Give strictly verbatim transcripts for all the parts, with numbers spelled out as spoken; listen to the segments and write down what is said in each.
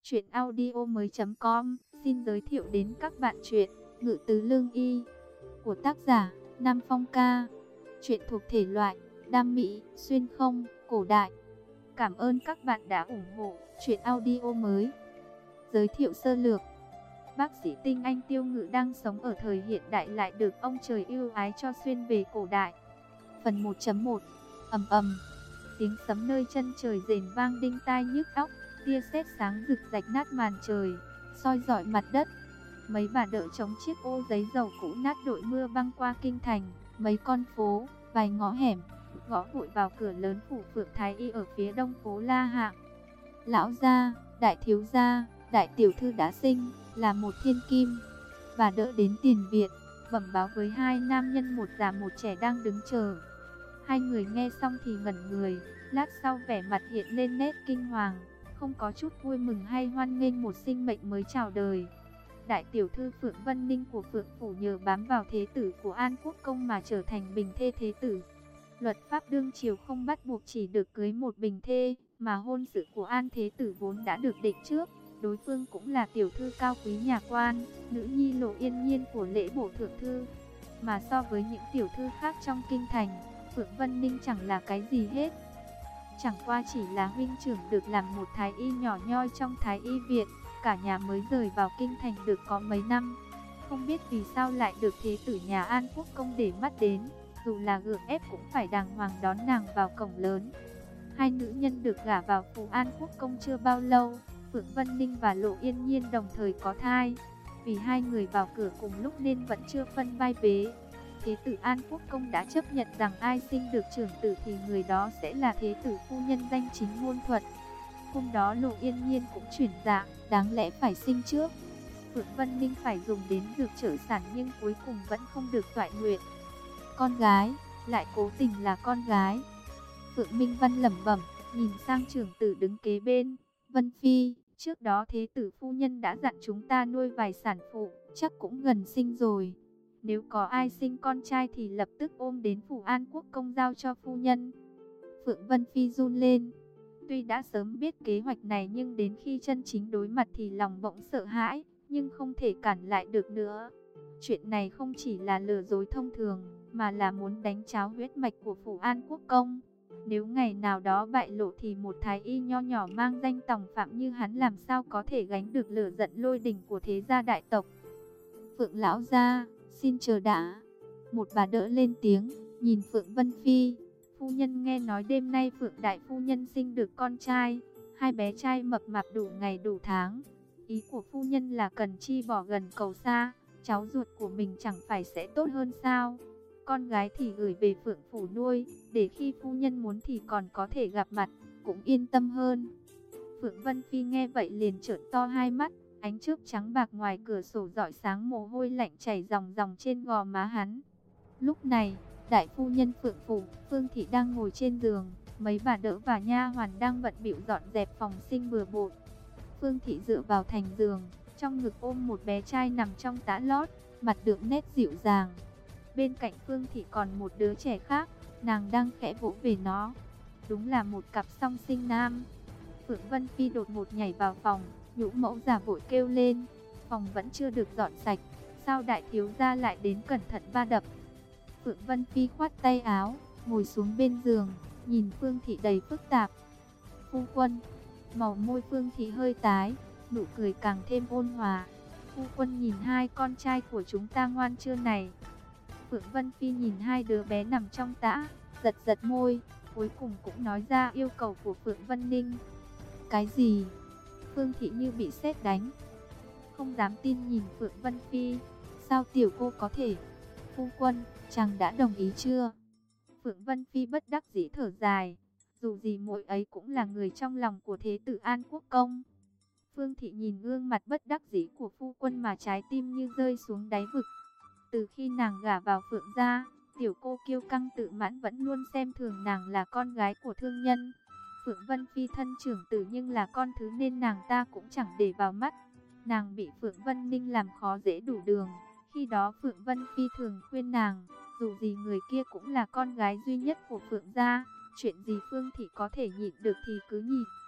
Truyện audio mới com xin giới thiệu đến các bạn truyện Ngự Tứ Lương Y của tác giả Nam Phong Ca. Truyện thuộc thể loại đam mỹ, xuyên không, cổ đại. Cảm ơn các bạn đã ủng hộ truyện audio mới. Giới thiệu sơ lược. Bác sĩ tinh anh Tiêu Ngự đang sống ở thời hiện đại lại được ông trời ưu ái cho xuyên về cổ đại. Phần một chấm một. Ầm ầm. Tiếng sấm nơi chân trời rền vang đinh tai nhức óc, tia sét sáng rực rạch nát màn trời, soi rọi mặt đất. Mấy bà đỡ chống chiếc ô giấy dầu cũ nát đội mưa băng qua kinh thành, mấy con phố, vài ngõ hẻm, gõ vội vào cửa lớn phủ Phượng Thái Y ở phía đông phố La Hạng. Lão gia, đại thiếu gia, đại tiểu thư đã sinh, là một thiên kim. Bà đỡ đến tiền viện, bẩm báo với hai nam nhân một già một trẻ đang đứng chờ. Hai người nghe xong thì ngẩn người, lát sau vẻ mặt hiện lên nét kinh hoàng, không có chút vui mừng hay hoan nghênh một sinh mệnh mới chào đời. Đại tiểu thư Phượng Vân Ninh của Phượng Phủ nhờ bám vào thế tử của An Quốc Công mà trở thành bình thê thế tử. Luật pháp đương triều không bắt buộc chỉ được cưới một bình thê, mà hôn sự của An thế tử vốn đã được định trước. Đối phương cũng là tiểu thư cao quý nhà quan, nữ nhi Lộ Yên Nhiên của lễ bổ thượng thư. Mà so với những tiểu thư khác trong kinh thành, Phượng Vân Ninh chẳng là cái gì hết. Chẳng qua chỉ là huynh trưởng được làm một thái y nhỏ nhoi trong thái y viện, cả nhà mới rời vào kinh thành được có mấy năm. Không biết vì sao lại được thế tử nhà An Quốc Công để mắt đến, dù là gượng ép cũng phải đàng hoàng đón nàng vào cổng lớn. Hai nữ nhân được gả vào phủ An Quốc Công chưa bao lâu, Phượng Vân Ninh và Lộ Yên Nhiên đồng thời có thai. Vì hai người vào cửa cùng lúc nên vẫn chưa phân vai vế. Thế tử An Quốc Công đã chấp nhận rằng ai sinh được trưởng tử thì người đó sẽ là thế tử phu nhân danh chính ngôn thuận. Hôm đó Lộ Yên Nhiên cũng chuyển dạng, đáng lẽ phải sinh trước. Phượng Vân Ninh phải dùng đến dược trợ sản nhưng cuối cùng vẫn không được toại nguyện. Con gái, lại cố tình là con gái. Phượng Minh Văn lẩm bẩm, nhìn sang trưởng tử đứng kế bên. Vân Phi, trước đó thế tử phu nhân đã dặn chúng ta nuôi vài sản phụ, chắc cũng gần sinh rồi. Nếu có ai sinh con trai thì lập tức ôm đến phủ An Quốc Công giao cho phu nhân. Phượng Vân Phi run lên. Tuy đã sớm biết kế hoạch này nhưng đến khi chân chính đối mặt thì lòng bỗng sợ hãi, nhưng không thể cản lại được nữa. Chuyện này không chỉ là lừa dối thông thường, mà là muốn đánh tráo huyết mạch của phủ An Quốc Công. Nếu ngày nào đó bại lộ thì một thái y nho nhỏ mang danh tòng phạm như hắn làm sao có thể gánh được lửa giận lôi đình của thế gia đại tộc. Phượng lão gia, xin chờ đã. Một bà đỡ lên tiếng, nhìn Phượng Vân Phi. Phu nhân nghe nói đêm nay Phượng đại phu nhân sinh được con trai, hai bé trai mập mạp đủ ngày đủ tháng. Ý của phu nhân là cần chi bỏ gần cầu xa, cháu ruột của mình chẳng phải sẽ tốt hơn sao? Con gái thì gửi về Phượng phủ nuôi, để khi phu nhân muốn thì còn có thể gặp mặt, cũng yên tâm hơn. Phượng Vân Phi nghe vậy liền trợn to hai mắt, ánh chớp trắng bạc ngoài cửa sổ rọi sáng mồ hôi lạnh chảy ròng ròng trên gò má hắn. Lúc này, đại phu nhân Phượng phủ, Phương Thị đang ngồi trên giường, mấy bà đỡ và nha hoàn đang bận bịu dọn dẹp phòng sinh bừa bộn. Phương Thị dựa vào thành giường, trong ngực ôm một bé trai nằm trong tã lót, mặt đượm nét dịu dàng. Bên cạnh Phương Thị còn một đứa trẻ khác, nàng đang khẽ vỗ về nó. Đúng là một cặp song sinh nam. Phượng Vân Phi đột ngột nhảy vào phòng, nhũ mẫu già vội kêu lên, phòng vẫn chưa được dọn sạch, sao đại thiếu gia lại đến cẩn thận va đập. Phượng Vân Phi khoát tay áo, ngồi xuống bên giường, nhìn Phương Thị đầy phức tạp. Phu quân, màu môi Phương Thị hơi tái, nụ cười càng thêm ôn hòa. Phu quân nhìn hai con trai của chúng ta ngoan chưa này. Phượng Vân Phi nhìn hai đứa bé nằm trong tã, giật giật môi, cuối cùng cũng nói ra yêu cầu của Phượng Vân Ninh. Cái gì? Phương Thị như bị sét đánh, không dám tin nhìn Phượng Vân Phi. Sao tiểu cô có thể? Phu quân, chàng đã đồng ý chưa? Phượng Vân Phi bất đắc dĩ thở dài, dù gì muội ấy cũng là người trong lòng của thế tử An Quốc Công. Phương Thị nhìn gương mặt bất đắc dĩ của phu quân mà trái tim như rơi xuống đáy vực. Từ khi nàng gả vào Phượng gia, tiểu cô kiêu căng tự mãn vẫn luôn xem thường nàng là con gái của thương nhân. Phượng Vân Phi thân trưởng tử nhưng là con thứ nên nàng ta cũng chẳng để vào mắt. Nàng bị Phượng Vân Ninh làm khó dễ đủ đường. Khi đó Phượng Vân Phi thường khuyên nàng, dù gì người kia cũng là con gái duy nhất của Phượng gia, chuyện gì Phương Thị có thể nhịn được thì cứ nhịn.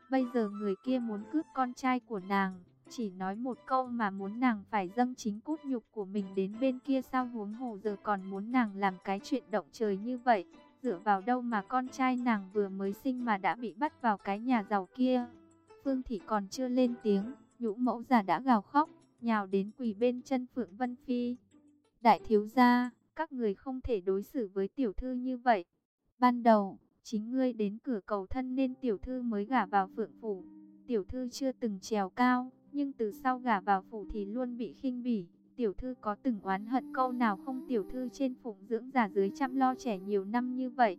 Bây giờ người kia muốn cướp con trai của nàng, chỉ nói một câu mà muốn nàng phải dâng chính cốt nhục của mình đến bên kia, sao huống hồ giờ còn muốn nàng làm cái chuyện động trời như vậy. Dựa vào đâu mà con trai nàng vừa mới sinh mà đã bị bắt vào cái nhà giàu kia. Phương Thị còn chưa lên tiếng, Nhũ mẫu già đã gào khóc, nhào đến quỳ bên chân Phượng Vân Phi. Đại thiếu gia, các người không thể đối xử với tiểu thư như vậy. Ban đầu, chính ngươi đến cửa cầu thân nên tiểu thư mới gả vào Phượng phủ. Tiểu thư chưa từng trèo cao, nhưng từ sau gả vào phủ thì luôn bị khinh bỉ. Tiểu thư có từng oán hận câu nào không? Tiểu thư trên phụng dưỡng già dưới chăm lo trẻ nhiều năm như vậy,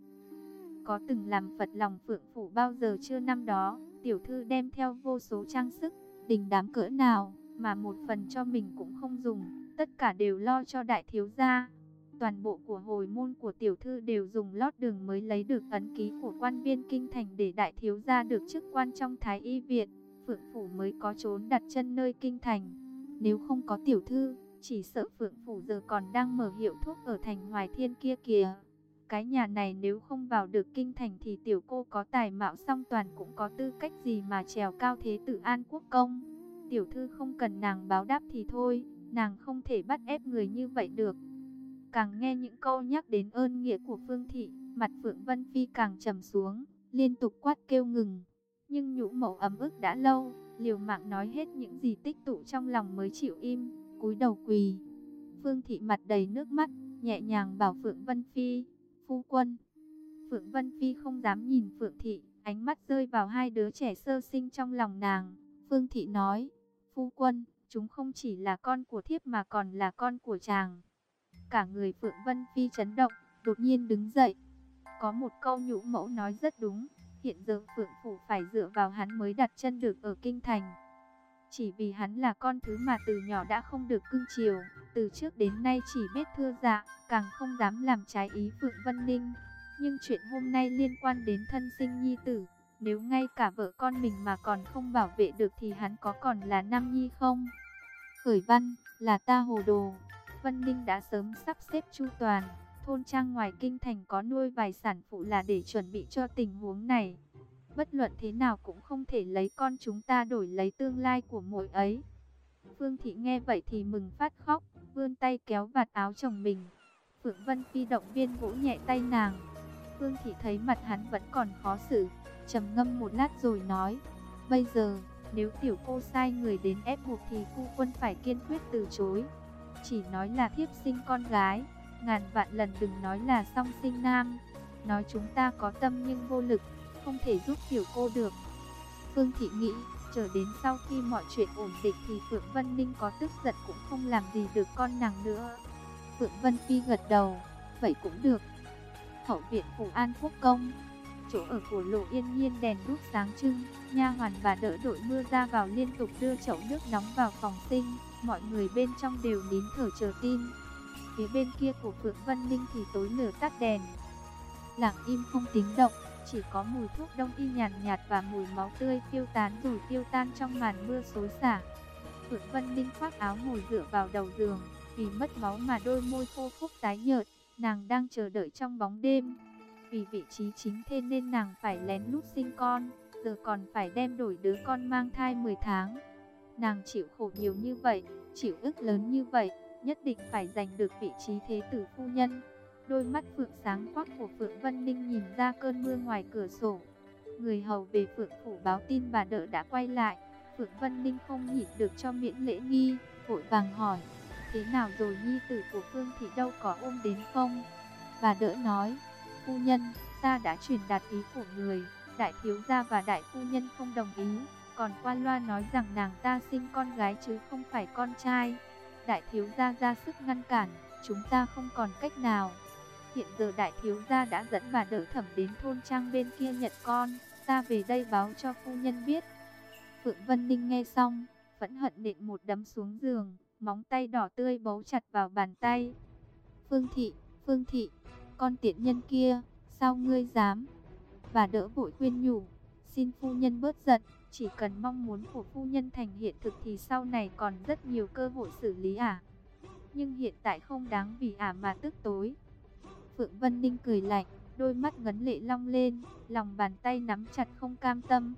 có từng làm phật lòng Phượng phủ bao giờ chưa? Năm đó, tiểu thư đem theo vô số trang sức, đình đám cỡ nào, mà một phần cho mình cũng không dùng, tất cả đều lo cho đại thiếu gia. Toàn bộ của hồi môn của tiểu thư đều dùng lót đường mới lấy được ấn ký của quan viên kinh thành để đại thiếu gia được chức quan trong Thái Y viện. Phượng phủ mới có trốn đặt chân nơi kinh thành. Nếu không có tiểu thư, chỉ sợ Phượng phủ giờ còn đang mở hiệu thuốc ở thành Hoài Thiên kia kìa. Cái nhà này nếu không vào được kinh thành thì tiểu cô có tài mạo song toàn cũng có tư cách gì mà trèo cao thế tử An Quốc công. Tiểu thư không cần nàng báo đáp thì thôi, nàng không thể bắt ép người như vậy được. Càng nghe những câu nhắc đến ơn nghĩa của Phương Thị, mặt Phượng Vân Phi càng trầm xuống, liên tục quát kêu ngừng. Nhưng Nhũ mẫu ấm ức đã lâu, liều mạng nói hết những gì tích tụ trong lòng mới chịu im, cúi đầu quỳ. Phương Thị mặt đầy nước mắt, nhẹ nhàng bảo Phượng Vân Phi, phu quân. Phượng Vân Phi không dám nhìn Phượng Thị, ánh mắt rơi vào hai đứa trẻ sơ sinh trong lòng nàng. Phương Thị nói, phu quân, chúng không chỉ là con của thiếp mà còn là con của chàng. Cả người Phượng Vân Phi chấn động, đột nhiên đứng dậy. Có một câu Nhũ mẫu nói rất đúng, hiện giờ Phượng phủ phải dựa vào hắn mới đặt chân được ở kinh thành. Chỉ vì hắn là con thứ mà từ nhỏ đã không được cưng chiều, từ trước đến nay chỉ biết thưa dạ, càng không dám làm trái ý Phượng Vân Ninh. Nhưng chuyện hôm nay liên quan đến thân sinh nhi tử, nếu ngay cả vợ con mình mà còn không bảo vệ được thì hắn có còn là nam nhi không? Khởi văn, là ta hồ đồ. Vân Ninh đã sớm sắp xếp chu toàn, thôn trang ngoài kinh thành có nuôi vài sản phụ là để chuẩn bị cho tình huống này. Bất luận thế nào cũng không thể lấy con chúng ta đổi lấy tương lai của muội ấy. Phương Thị nghe vậy thì mừng phát khóc, vươn tay kéo vạt áo chồng mình. Phượng Vân Phi động viên vỗ nhẹ tay nàng. Phương Thị thấy mặt hắn vẫn còn khó xử, trầm ngâm một lát rồi nói, bây giờ, nếu tiểu cô sai người đến ép buộc thì phu quân phải kiên quyết từ chối. Chỉ nói là thiếp sinh con gái, ngàn vạn lần đừng nói là song sinh nam. Nói chúng ta có tâm nhưng vô lực, không thể giúp tiểu cô được. Phương Thị nghĩ, chờ đến sau khi mọi chuyện ổn định thì Phượng Vân Ninh có tức giận cũng không làm gì được con nàng nữa. Phượng Vân Phi gật đầu, vậy cũng được. Hậu viện phủ An Quốc công, chỗ ở của Lộ Yên Nhiên đèn đuốc sáng trưng, nha hoàn và đỡ đội mưa ra vào liên tục đưa chậu nước nóng vào phòng sinh, mọi người bên trong đều nín thở chờ tin. Phía bên kia của Phượng Vân Ninh thì tối lửa tắt đèn, lặng im không tiếng động, chỉ có mùi thuốc đông y nhàn nhạt, nhạt và mùi máu tươi phiêu tán rồi tiêu tan trong màn mưa xối xả. Phượng Vân Ninh khoác áo ngồi dựa vào đầu giường, vì mất máu mà đôi môi khô khốc tái nhợt, nàng đang chờ đợi trong bóng đêm. Vì vị trí chính thê nên nàng phải lén lút sinh con, giờ còn phải đem đổi đứa con mang thai mười tháng. Nàng chịu khổ nhiều như vậy, chịu ức lớn như vậy, nhất định phải giành được vị trí thế tử phu nhân. Đôi mắt phượng sáng quắc của Phượng Vân Ninh nhìn ra cơn mưa ngoài cửa sổ. Người hầu về Phượng phủ báo tin bà đỡ đã quay lại. Phượng Vân Ninh không nhịn được cho miễn lễ nghi, vội vàng hỏi, thế nào rồi, nhi tử của Phương Thị đâu có ôm đến không? Bà đỡ nói, phu nhân, ta đã truyền đạt ý của người, đại thiếu gia và đại phu nhân không đồng ý, còn qua loa nói rằng nàng ta sinh con gái chứ không phải con trai. Đại thiếu gia ra sức ngăn cản, chúng ta không còn cách nào. Hiện giờ đại thiếu gia đã dẫn bà đỡ Thẩm đến thôn trang bên kia nhận con, ta về đây báo cho phu nhân biết. Phượng Vân Ninh nghe xong, phẫn hận nện một đấm xuống giường, móng tay đỏ tươi bấu chặt vào bàn tay. Phương Thị, Phương Thị, con tiện nhân kia, sao ngươi dám? Bà đỡ vội khuyên nhủ, xin phu nhân bớt giận, chỉ cần mong muốn của phu nhân thành hiện thực thì sau này còn rất nhiều cơ hội xử lý ả. Nhưng hiện tại không đáng vì ả mà tức tối. Phượng Vân Ninh cười lạnh, đôi mắt ngấn lệ long lên, lòng bàn tay nắm chặt không cam tâm.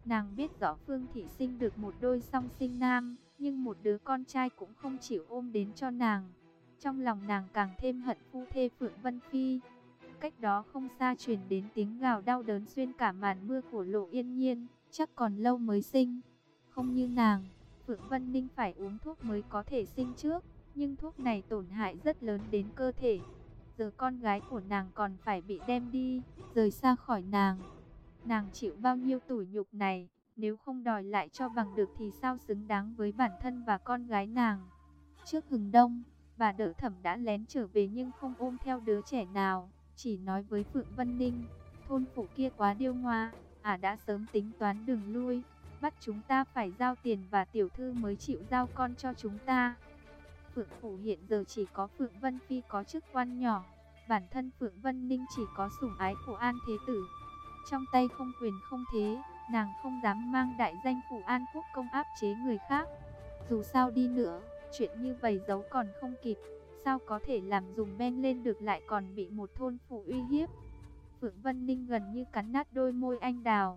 Nàng biết rõ Phương Thị sinh được một đôi song sinh nam, nhưng một đứa con trai cũng không chịu ôm đến cho nàng. Trong lòng nàng càng thêm hận phu thê Phượng Vân Phi. Cách đó không xa truyền đến tiếng gào đau đớn xuyên cả màn mưa của Lộ Yên Nhiên, chắc còn lâu mới sinh. Không như nàng, Phượng Vân Ninh phải uống thuốc mới có thể sinh trước, nhưng thuốc này tổn hại rất lớn đến cơ thể. Giờ con gái của nàng còn phải bị đem đi, rời xa khỏi nàng. Nàng chịu bao nhiêu tủi nhục này, nếu không đòi lại cho bằng được thì sao xứng đáng với bản thân và con gái nàng. Trước hừng đông, bà Đỡ Thẩm đã lén trở về nhưng không ôm theo đứa trẻ nào, chỉ nói với Phượng Vân Ninh, thôn phụ kia quá điêu ngoa, ả đã sớm tính toán đường lui, bắt chúng ta phải giao tiền và tiểu thư mới chịu giao con cho chúng ta. Phượng phủ hiện giờ chỉ có Phượng Vân Phi có chức quan nhỏ, bản thân Phượng Vân Ninh chỉ có sủng ái của An Thế Tử. Trong tay không quyền không thế, nàng không dám mang đại danh phủ An Quốc công áp chế người khác. Dù sao đi nữa, chuyện như vậy giấu còn không kịp, sao có thể làm dùng ben lên được lại còn bị một thôn phụ uy hiếp. Phượng Vân Ninh gần như cắn nát đôi môi anh đào.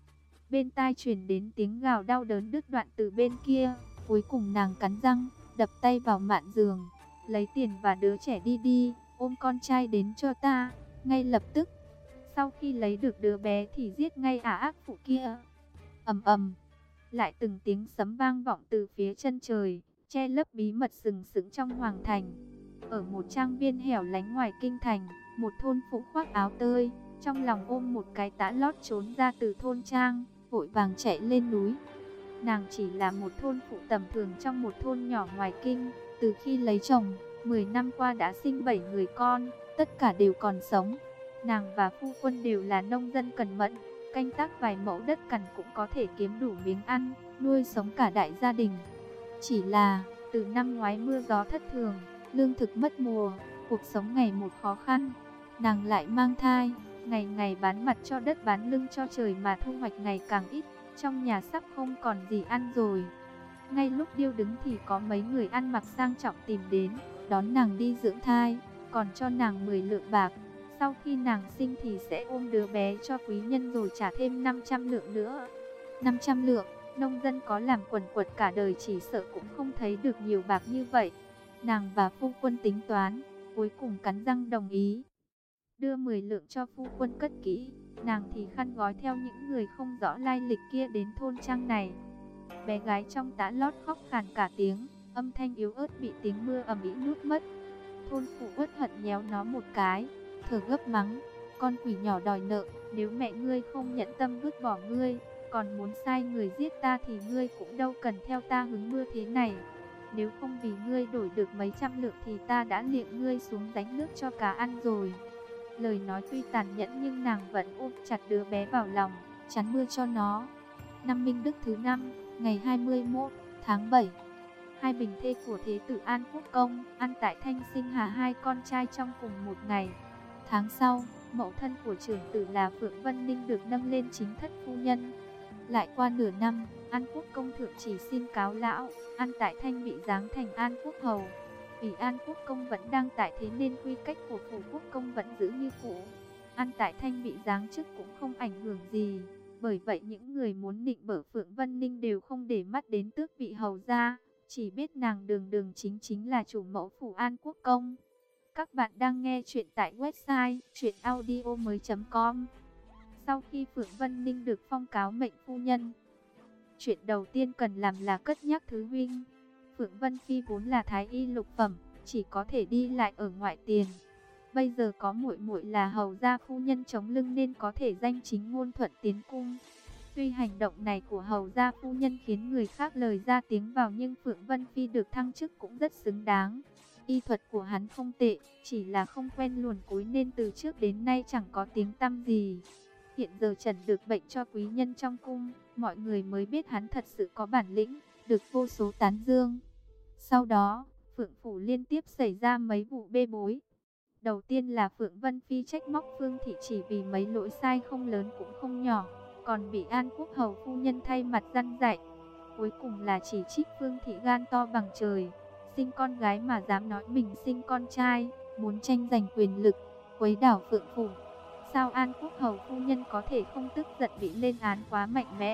Bên tai truyền đến tiếng gào đau đớn đứt đoạn từ bên kia, cuối cùng nàng cắn răng, đập tay vào mạn giường, lấy tiền và đứa trẻ đi đi, ôm con trai đến cho ta, ngay lập tức. Sau khi lấy được đứa bé thì giết ngay ả ác phụ kia. Ầm ầm, lại từng tiếng sấm vang vọng từ phía chân trời, che lấp bí mật sừng sững trong hoàng thành. Ở một trang viên hẻo lánh ngoài kinh thành, một thôn phụ khoác áo tơi, trong lòng ôm một cái tã lót trốn ra từ thôn trang, vội vàng chạy lên núi. Nàng chỉ là một thôn phụ tầm thường trong một thôn nhỏ ngoài kinh, từ khi lấy chồng, mười năm qua đã sinh bảy người con, tất cả đều còn sống. Nàng và phu quân đều là nông dân cẩn mẫn, canh tác vài mẫu đất cằn cũng có thể kiếm đủ miếng ăn, nuôi sống cả đại gia đình. Chỉ là, từ năm ngoái mưa gió thất thường, lương thực mất mùa, cuộc sống ngày một khó khăn. Nàng lại mang thai, ngày ngày bán mặt cho đất bán lưng cho trời mà thu hoạch ngày càng ít, trong nhà sắp không còn gì ăn rồi. Ngay lúc điêu đứng thì có mấy người ăn mặc sang trọng tìm đến, đón nàng đi dưỡng thai, còn cho nàng mười lượng bạc. Sau khi nàng sinh thì sẽ ôm đứa bé cho quý nhân rồi trả thêm năm trăm lượng nữa. năm trăm lượng, nông dân có làm quần quật cả đời chỉ sợ cũng không thấy được nhiều bạc như vậy. Nàng và phu quân tính toán, cuối cùng cắn răng đồng ý. Đưa mười lượng cho phu quân cất kỹ, nàng thì khăn gói theo những người không rõ lai lịch kia đến thôn trang này. Bé gái trong tã lót khóc khàn cả tiếng, âm thanh yếu ớt bị tiếng mưa ầm ĩ nuốt mất. Thôn phụ uất hận nhéo nó một cái, thở gấp mắng, con quỷ nhỏ đòi nợ, nếu mẹ ngươi không nhận tâm vứt bỏ ngươi, còn muốn sai người giết ta thì ngươi cũng đâu cần theo ta hứng mưa thế này. Nếu không vì ngươi đổi được mấy trăm lượng thì ta đã liệng ngươi xuống đánh nước cho cá ăn rồi. Lời nói tuy tàn nhẫn nhưng nàng vẫn ôm chặt đứa bé vào lòng, chắn mưa cho nó. Năm Minh Đức thứ năm, ngày hai mươi mốt tháng bảy, hai bình thê của Thế tử An Quốc Công, An Tại Thanh sinh hạ hai con trai trong cùng một ngày. Tháng sau, mẫu thân của trưởng tử là Phượng Vân Ninh được nâng lên chính thất phu nhân. Lại qua nửa năm, An Quốc Công thượng chỉ xin cáo lão, An Tại Thanh bị giáng thành An Quốc Hầu. Vì An Quốc Công vẫn đang tại thế nên quy cách của phủ Quốc Công vẫn giữ như cũ. An Tại Thanh bị giáng chức cũng không ảnh hưởng gì. Bởi vậy những người muốn nịnh bợ Phượng Vân Ninh đều không để mắt đến tước vị hầu gia, chỉ biết nàng đường đường chính chính là chủ mẫu phủ An Quốc Công. Các bạn đang nghe chuyện tại website truyện audio mới chấm com. Sau khi Phượng Vân Ninh được phong cáo mệnh phu nhân, chuyện đầu tiên cần làm là cất nhắc thứ huynh. Phượng Vân Phi vốn là thái y lục phẩm, chỉ có thể đi lại ở ngoại tiền. Bây giờ có muội muội là hầu gia phu nhân chống lưng nên có thể danh chính ngôn thuận tiến cung. Tuy hành động này của hầu gia phu nhân khiến người khác lời ra tiếng vào nhưng Phượng Vân Phi được thăng chức cũng rất xứng đáng. Y thuật của hắn không tệ, chỉ là không quen luồn cúi nên từ trước đến nay chẳng có tiếng tăm gì. Hiện giờ trần được bệnh cho quý nhân trong cung, mọi người mới biết hắn thật sự có bản lĩnh, được vô số tán dương. Sau đó, Phượng Phủ liên tiếp xảy ra mấy vụ bê bối. Đầu tiên là Phượng Vân Phi trách móc Phương Thị chỉ vì mấy lỗi sai không lớn cũng không nhỏ, còn bị An Quốc Hầu phu nhân thay mặt răn dạy. Cuối cùng là chỉ trích Phương Thị gan to bằng trời, sinh con gái mà dám nói mình sinh con trai, muốn tranh giành quyền lực, quấy đảo Phượng Phủ. Sao An Quốc Hầu phu nhân có thể không tức giận bị lên án quá mạnh mẽ?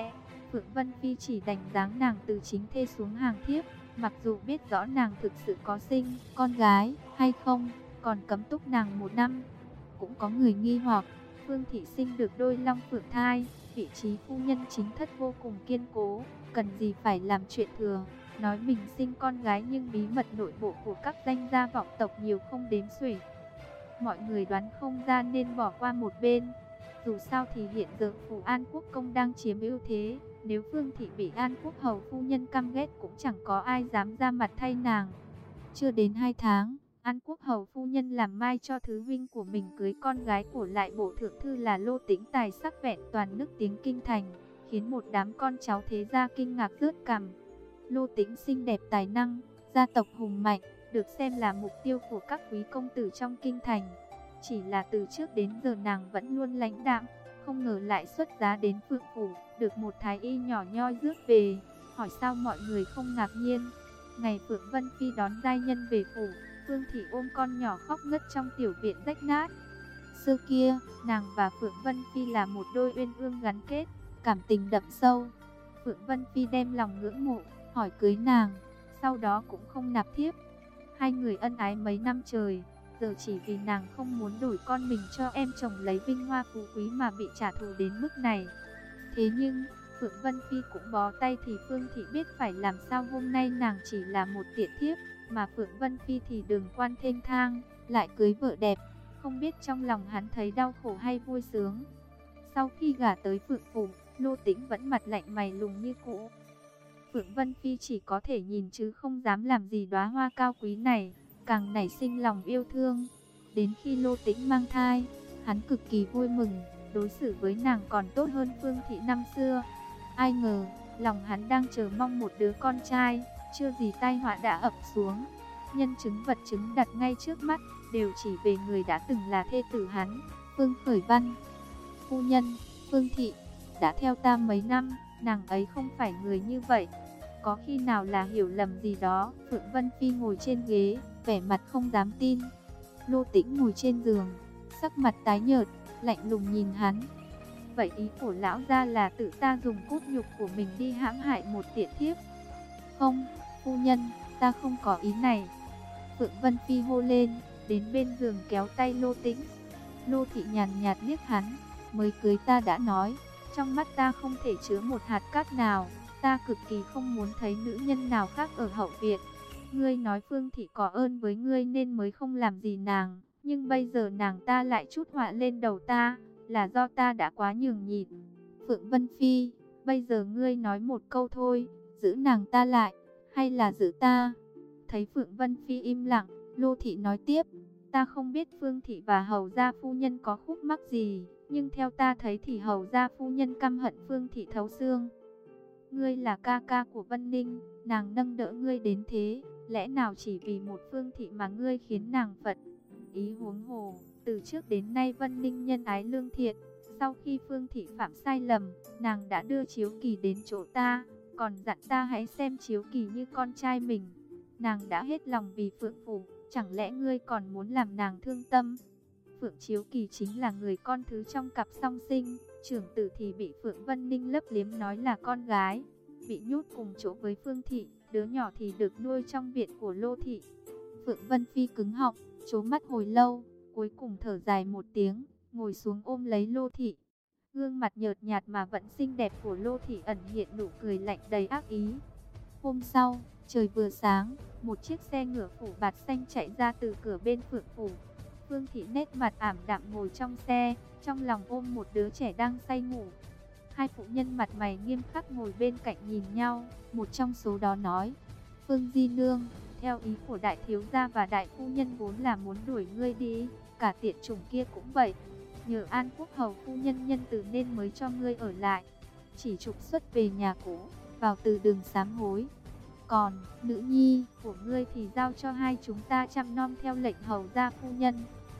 Phượng Vân Phi chỉ đành giáng nàng từ chính thê xuống hàng thiếp, mặc dù biết rõ nàng thực sự có sinh con gái hay không, còn cấm túc nàng một năm. Cũng có người nghi hoặc, Phương thị sinh được đôi long phượng thai, vị trí phu nhân chính thất vô cùng kiên cố, cần gì phải làm chuyện thừa, nói mình sinh con gái nhưng bí mật nội bộ của các danh gia vọng tộc nhiều không đếm xuể. Mọi người đoán không ra nên bỏ qua một bên. Dù sao thì hiện giờ phủ An Quốc công đang chiếm ưu thế, nếu Phương thị bị An Quốc hầu phu nhân căm ghét cũng chẳng có ai dám ra mặt thay nàng. Chưa đến hai tháng, An Quốc hầu phu nhân làm mai cho thứ huynh của mình cưới con gái của lại bộ thượng thư là Lô Tĩnh, tài sắc vẹn toàn nước tiếng kinh thành, khiến một đám con cháu thế gia kinh ngạc rớt cằm. Lô Tĩnh xinh đẹp tài năng, gia tộc hùng mạnh, được xem là mục tiêu của các quý công tử trong kinh thành. Chỉ là từ trước đến giờ nàng vẫn luôn lãnh đạm, không ngờ lại xuất giá đến Phượng phủ, được một thái y nhỏ nhoi rước về. Hỏi sao mọi người không ngạc nhiên. Ngày Phượng Vân Phi đón giai nhân về phủ, Phương thị ôm con nhỏ khóc ngất trong tiểu viện rách nát. Xưa kia, nàng và Phượng Vân Phi là một đôi uyên ương gắn kết, cảm tình đậm sâu. Phượng Vân Phi đem lòng ngưỡng mộ, hỏi cưới nàng, sau đó cũng không nạp thiếp. Hai người ân ái mấy năm trời, giờ chỉ vì nàng không muốn đổi con mình cho em chồng lấy vinh hoa phú quý mà bị trả thù đến mức này. Thế nhưng, Phượng Vân Phi cũng bó tay thì Phương thị biết phải làm sao. Hôm nay nàng chỉ là một tiện thiếp, mà Phượng Vân Phi thì đường quan thênh thang, lại cưới vợ đẹp, không biết trong lòng hắn thấy đau khổ hay vui sướng. Sau khi gả tới Phượng phủ, Lô Tĩnh vẫn mặt lạnh mày lùng như cũ. Phượng Vân Phi chỉ có thể nhìn chứ không dám làm gì đóa hoa cao quý này, càng nảy sinh lòng yêu thương. Đến khi Lô Tĩnh mang thai, hắn cực kỳ vui mừng, đối xử với nàng còn tốt hơn Phương thị năm xưa. Ai ngờ, lòng hắn đang chờ mong một đứa con trai, chưa gì tai họa đã ập xuống. Nhân chứng vật chứng đặt ngay trước mắt, đều chỉ về người đã từng là thê tử hắn, Phương Khởi Văn. Phu nhân, Phương thị, đã theo ta mấy năm, nàng ấy không phải người như vậy. Có khi nào là hiểu lầm gì đó? Phượng Vân Phi ngồi trên ghế, vẻ mặt không dám tin. Lô Tĩnh ngồi trên giường, sắc mặt tái nhợt, lạnh lùng nhìn hắn. Vậy ý của lão gia là tự ta dùng cốt nhục của mình đi hãm hại một tiện thiếp? Không, phu nhân, ta không có ý này. Phượng Vân Phi hô lên, đến bên giường kéo tay Lô Tĩnh. Lô thị nhàn nhạt liếc hắn, mới cưới ta đã nói, trong mắt ta không thể chứa một hạt cát nào. Ta cực kỳ không muốn thấy nữ nhân nào khác ở hậu viện. Ngươi nói Phương thị có ơn với ngươi nên mới không làm gì nàng, nhưng bây giờ nàng ta lại trút họa lên đầu ta, là do ta đã quá nhường nhịn. Phượng Vân Phi, bây giờ ngươi nói một câu thôi, giữ nàng ta lại, hay là giữ ta? Thấy Phượng Vân Phi im lặng, Lô thị nói tiếp, ta không biết Phương thị và hầu gia phu nhân có khúc mắc gì, nhưng theo ta thấy thì hầu gia phu nhân căm hận Phương thị thấu xương. Ngươi là ca ca của Vân Ninh, nàng nâng đỡ ngươi đến thế, lẽ nào chỉ vì một Phương thị mà ngươi khiến nàng phật ý? Huống hồ, từ trước đến nay Vân Ninh nhân ái lương thiện, sau khi Phương thị phạm sai lầm, nàng đã đưa Chiếu Kỳ đến chỗ ta, còn dặn ta hãy xem Chiếu Kỳ như con trai mình. Nàng đã hết lòng vì Phượng phủ, chẳng lẽ ngươi còn muốn làm nàng thương tâm? Phượng Chiếu Kỳ chính là người con thứ trong cặp song sinh, trưởng tử thì bị Phượng Vân Ninh lấp liếm nói là con gái, bị nhốt cùng chỗ với Phương thị, đứa nhỏ thì được nuôi trong viện của Lô thị. Phượng Vân Phi cứng họng, trố mắt hồi lâu, cuối cùng thở dài một tiếng, ngồi xuống ôm lấy Lô thị. Gương mặt nhợt nhạt mà vẫn xinh đẹp của Lô thị ẩn hiện nụ cười lạnh đầy ác ý. Hôm sau, trời vừa sáng, một chiếc xe ngựa phủ bạt xanh chạy ra từ cửa bên Phượng phủ. Phương thị nét mặt ảm đạm ngồi trong xe, trong lòng ôm một đứa trẻ đang say ngủ. Hai phụ nhân mặt mày nghiêm khắc ngồi bên cạnh nhìn nhau, một trong số đó nói, Phương Di Nương, theo ý của đại thiếu gia và đại phu nhân vốn là muốn đuổi ngươi đi, cả tiện chủng kia cũng vậy. Nhờ An Quốc hầu phu nhân nhân từ nên mới cho ngươi ở lại, chỉ trục xuất về nhà cũ, vào từ đường sám hối. Còn, nữ nhi của ngươi thì giao cho hai chúng ta chăm nom theo lệnh hầu gia phu nhân.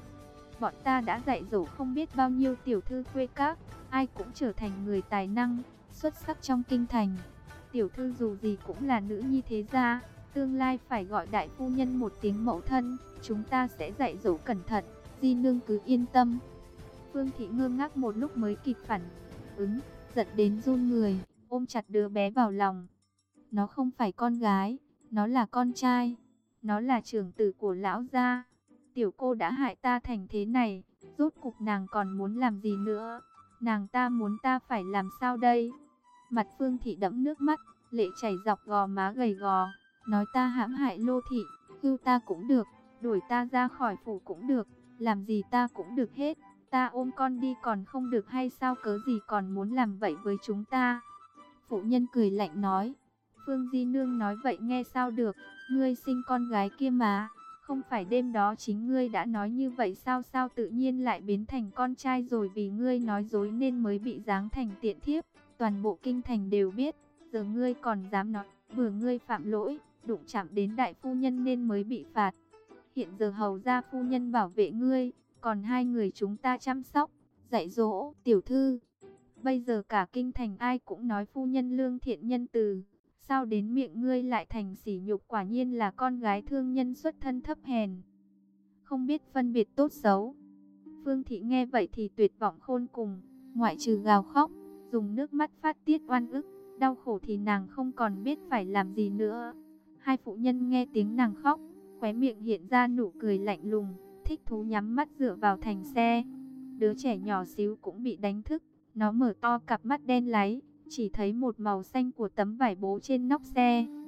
Bọn ta đã dạy dỗ không biết bao nhiêu tiểu thư khuê các, ai cũng trở thành người tài năng, xuất sắc trong kinh thành. Tiểu thư dù gì cũng là nữ nhi thế gia, tương lai phải gọi đại phu nhân một tiếng mẫu thân, chúng ta sẽ dạy dỗ cẩn thận, Di Nương cứ yên tâm. Phương thị ngơ ngác một lúc mới kịp phản ứng, giận đến run người, ôm chặt đứa bé vào lòng. Nó không phải con gái, nó là con trai, nó là trưởng tử của lão gia. Tiểu cô đã hại ta thành thế này, rốt cục nàng còn muốn làm gì nữa? Nàng ta muốn ta phải làm sao đây? Mặt Phương Thị đẫm nước mắt, lệ chảy dọc gò má gầy gò, nói ta hãm hại Lô Thị, hưu ta cũng được, đuổi ta ra khỏi phủ cũng được, làm gì ta cũng được hết. Ta ôm con đi còn không được hay sao, cớ gì còn muốn làm vậy với chúng ta? Phụ nhân cười lạnh nói, Phương Di Nương nói vậy nghe sao được, ngươi sinh con gái kia mà, không phải đêm đó chính ngươi đã nói như vậy sao? Sao tự nhiên lại biến thành con trai rồi? Vì ngươi nói dối nên mới bị giáng thành tiện thiếp, toàn bộ kinh thành đều biết, giờ ngươi còn dám nói, vừa ngươi phạm lỗi, đụng chạm đến đại phu nhân nên mới bị phạt. Hiện giờ hầu gia phu nhân bảo vệ ngươi, còn hai người chúng ta chăm sóc, dạy dỗ. Tiểu thư, bây giờ cả kinh thành ai cũng nói phu nhân lương thiện nhân từ, sao đến miệng ngươi lại thành sỉ nhục? Quả nhiên là con gái thương nhân xuất thân thấp hèn, không biết phân biệt tốt xấu. Phương Thị nghe vậy thì tuyệt vọng khôn cùng, ngoại trừ gào khóc, dùng nước mắt phát tiết oan ức, đau khổ thì nàng không còn biết phải làm gì nữa. Hai phụ nhân nghe tiếng nàng khóc, khóe miệng hiện ra nụ cười lạnh lùng, thích thú nhắm mắt dựa vào thành xe. Đứa trẻ nhỏ xíu cũng bị đánh thức, nó mở to cặp mắt đen láy, chỉ thấy một màu xanh của tấm vải bố trên nóc xe.